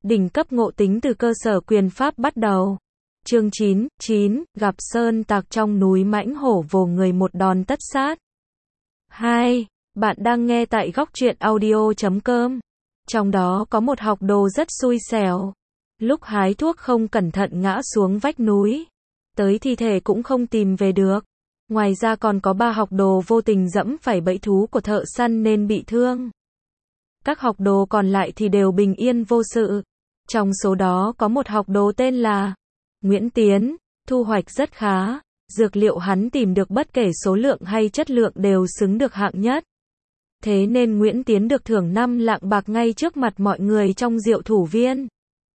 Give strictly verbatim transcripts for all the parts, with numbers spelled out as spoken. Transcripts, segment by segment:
Đỉnh cấp ngộ tính từ cơ sở quyền pháp bắt đầu. Chương chín, chín, gặp sơn tặc trong núi mãnh hổ vồ người một đòn tất sát. hai. Bạn đang nghe tại góc truyện audio chấm com. Trong đó có một học đồ rất xui xẻo. Lúc hái thuốc không cẩn thận ngã xuống vách núi. Tới thi thể cũng không tìm về được. Ngoài ra còn có ba học đồ vô tình dẫm phải bẫy thú của thợ săn nên bị thương. Các học đồ còn lại thì đều bình yên vô sự. Trong số đó có một học đồ tên là Nguyễn Tiến, thu hoạch rất khá. Dược liệu hắn tìm được bất kể số lượng hay chất lượng đều xứng được hạng nhất. Thế nên Nguyễn Tiến được thưởng năm lạng bạc ngay trước mặt mọi người trong Diệu Thủ Viên.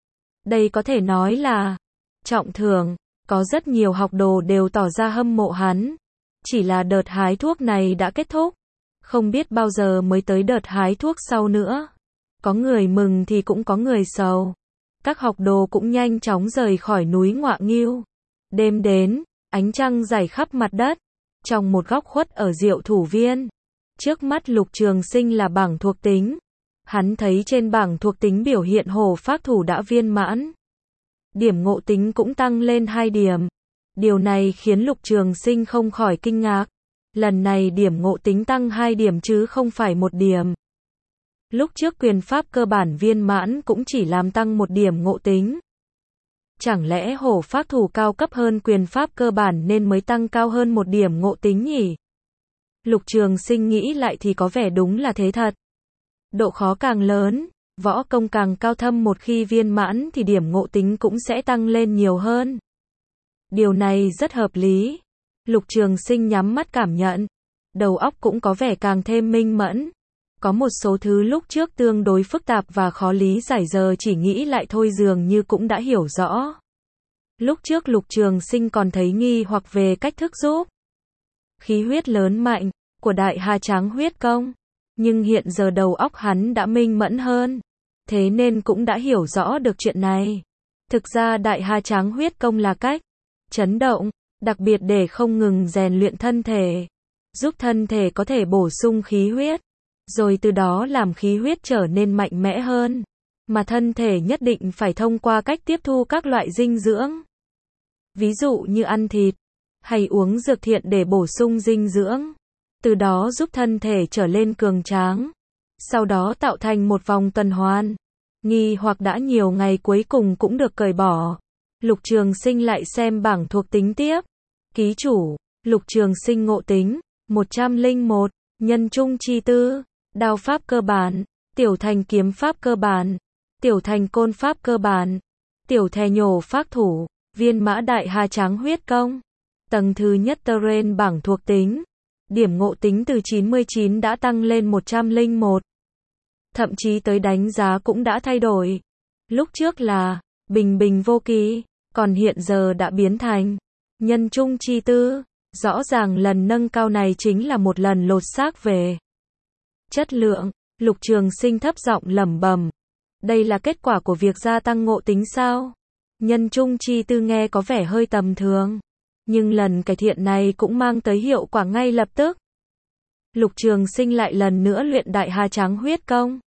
Đây có thể nói là trọng thưởng. Có rất nhiều học đồ đều tỏ ra hâm mộ hắn. Chỉ là đợt hái thuốc này đã kết thúc. Không biết bao giờ mới tới đợt hái thuốc sau nữa. Có người mừng thì cũng có người sầu. Các học đồ cũng nhanh chóng rời khỏi núi Ngoạ Nghiêu. Đêm đến, ánh trăng rải khắp mặt đất. Trong một góc khuất ở Diệu Thủ Viên. Trước mắt Lục Trường Sinh là bảng thuộc tính. Hắn thấy trên bảng thuộc tính biểu hiện hổ phác thủ đã viên mãn. Điểm ngộ tính cũng tăng lên hai điểm. Điều này khiến Lục Trường Sinh không khỏi kinh ngạc. Lần này điểm ngộ tính tăng hai điểm chứ không phải một điểm. Lúc trước quyền pháp cơ bản viên mãn cũng chỉ làm tăng một điểm ngộ tính. Chẳng lẽ hổ phác thủ cao cấp hơn quyền pháp cơ bản nên mới tăng cao hơn một điểm ngộ tính nhỉ? Lục Trường Sinh nghĩ lại thì có vẻ đúng là thế thật. Độ khó càng lớn, võ công càng cao thâm, một khi viên mãn thì điểm ngộ tính cũng sẽ tăng lên nhiều hơn. Điều này rất hợp lý. Lục Trường Sinh nhắm mắt cảm nhận. Đầu óc cũng có vẻ càng thêm minh mẫn. Có một số thứ lúc trước tương đối phức tạp và khó lý giải giờ chỉ nghĩ lại thôi dường như cũng đã hiểu rõ. Lúc trước Lục Trường Sinh còn thấy nghi hoặc về cách thức giúp khí huyết lớn mạnh của Đại Hà Tráng huyết công. Nhưng hiện giờ đầu óc hắn đã minh mẫn hơn. Thế nên cũng đã hiểu rõ được chuyện này. Thực ra Đại Hà Tráng huyết công là cách chấn động, đặc biệt để không ngừng rèn luyện thân thể. Giúp thân thể có thể bổ sung khí huyết. Rồi từ đó làm khí huyết trở nên mạnh mẽ hơn. Mà thân thể nhất định phải thông qua cách tiếp thu các loại dinh dưỡng. Ví dụ như ăn thịt, hay uống dược thiện để bổ sung dinh dưỡng. Từ đó giúp thân thể trở lên cường tráng. Sau đó tạo thành một vòng tuần hoàn. Nghi hoặc đã nhiều ngày cuối cùng cũng được cởi bỏ. Lục Trường Sinh lại xem bảng thuộc tính tiếp. Ký chủ, Lục Trường Sinh ngộ tính, một trăm lẻ một, nhân trung chi tư, đao pháp cơ bản, tiểu thành kiếm pháp cơ bản, tiểu thành côn pháp cơ bản, tiểu thè nhổ phác thủ, viên mã Đại Hà Tráng huyết công. Tầng thứ nhất terrain bảng thuộc tính. Điểm ngộ tính từ chín mươi chín đã tăng lên một trăm lẻ một. Thậm chí tới đánh giá cũng đã thay đổi. Lúc trước là bình bình vô kỳ, còn hiện giờ đã biến thành nhân trung chi tư. Rõ ràng lần nâng cao này chính là một lần lột xác về chất lượng. Lục Trường Sinh thấp giọng lẩm bẩm. Đây là kết quả của việc gia tăng ngộ tính sao? Nhân trung chi tư nghe có vẻ hơi tầm thường. Nhưng lần cải thiện này cũng mang tới hiệu quả ngay lập tức. Lục Trường Sinh lại lần nữa luyện Đại Hà Tráng huyết công.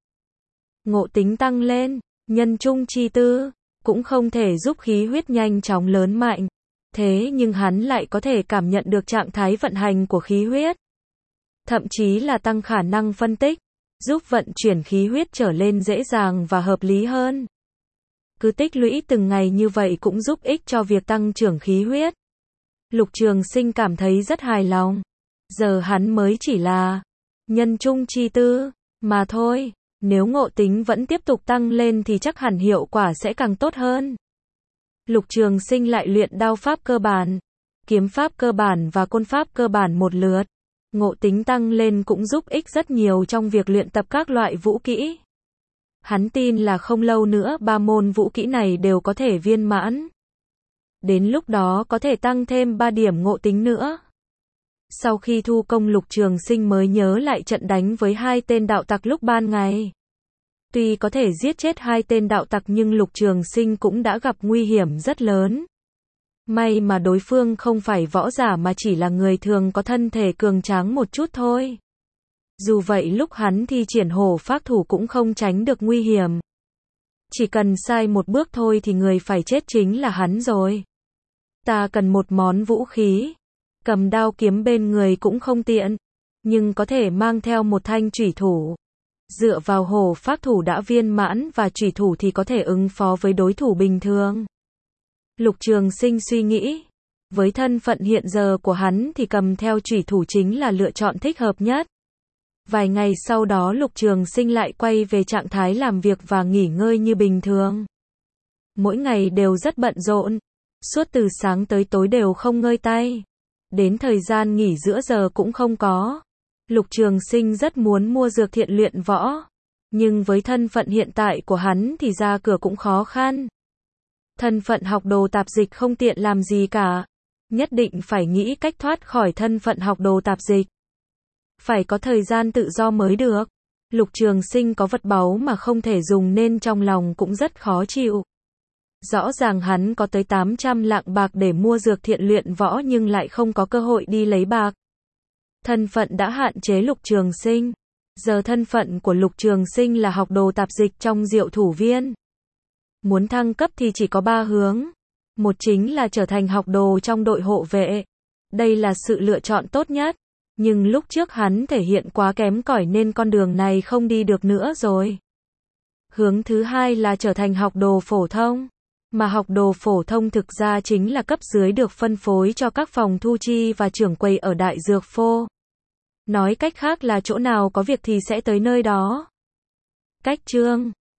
Ngộ tính tăng lên, nhân trung chi tư, cũng không thể giúp khí huyết nhanh chóng lớn mạnh. Thế nhưng hắn lại có thể cảm nhận được trạng thái vận hành của khí huyết. Thậm chí là tăng khả năng phân tích, giúp vận chuyển khí huyết trở lên dễ dàng và hợp lý hơn. Cứ tích lũy từng ngày như vậy cũng giúp ích cho việc tăng trưởng khí huyết. Lục Trường Sinh cảm thấy rất hài lòng. Giờ hắn mới chỉ là nhân trung chi tư mà thôi. Nếu ngộ tính vẫn tiếp tục tăng lên thì chắc hẳn hiệu quả sẽ càng tốt hơn. Lục Trường Sinh lại luyện đao pháp cơ bản, kiếm pháp cơ bản và côn pháp cơ bản một lượt. Ngộ tính tăng lên cũng giúp ích rất nhiều trong việc luyện tập các loại vũ kỹ. Hắn tin là không lâu nữa ba môn vũ kỹ này đều có thể viên mãn. Đến lúc đó có thể tăng thêm ba điểm ngộ tính nữa. Sau khi thu công Lục Trường Sinh mới nhớ lại trận đánh với hai tên đạo tặc lúc ban ngày. Tuy có thể giết chết hai tên đạo tặc nhưng Lục Trường Sinh cũng đã gặp nguy hiểm rất lớn. May mà đối phương không phải võ giả mà chỉ là người thường có thân thể cường tráng một chút thôi. Dù vậy lúc hắn thi triển hổ phác thủ cũng không tránh được nguy hiểm. Chỉ cần sai một bước thôi thì người phải chết chính là hắn rồi. Ta cần một món vũ khí. Cầm đao kiếm bên người cũng không tiện, nhưng có thể mang theo một thanh chủy thủ. Dựa vào hổ phác thủ đã viên mãn và chủy thủ thì có thể ứng phó với đối thủ bình thường. Lục Trường Sinh suy nghĩ, với thân phận hiện giờ của hắn thì cầm theo chủy thủ chính là lựa chọn thích hợp nhất. Vài ngày sau đó Lục Trường Sinh lại quay về trạng thái làm việc và nghỉ ngơi như bình thường. Mỗi ngày đều rất bận rộn, suốt từ sáng tới tối đều không ngơi tay. Đến thời gian nghỉ giữa giờ cũng không có. Lục Trường Sinh rất muốn mua dược thiện luyện võ, nhưng với thân phận hiện tại của hắn thì ra cửa cũng khó khăn. Thân phận học đồ tạp dịch không tiện làm gì cả, nhất định phải nghĩ cách thoát khỏi thân phận học đồ tạp dịch. Phải có thời gian tự do mới được. Lục Trường Sinh có vật báu mà không thể dùng nên trong lòng cũng rất khó chịu. Rõ ràng hắn có tới tám trăm lạng bạc để mua dược thiện luyện võ nhưng lại không có cơ hội đi lấy bạc. Thân phận đã hạn chế Lục Trường Sinh. Giờ thân phận của Lục Trường Sinh là học đồ tạp dịch trong Diệu Thủ Viên. Muốn thăng cấp thì chỉ có ba hướng. Một chính là trở thành học đồ trong đội hộ vệ. Đây là sự lựa chọn tốt nhất. Nhưng lúc trước hắn thể hiện quá kém cỏi nên con đường này không đi được nữa rồi. Hướng thứ hai là trở thành học đồ phổ thông. Mà học đồ phổ thông thực ra chính là cấp dưới được phân phối cho các phòng thu chi và trưởng quầy ở Đại Dược Phô. Nói cách khác là chỗ nào có việc thì sẽ tới nơi đó. Cách chương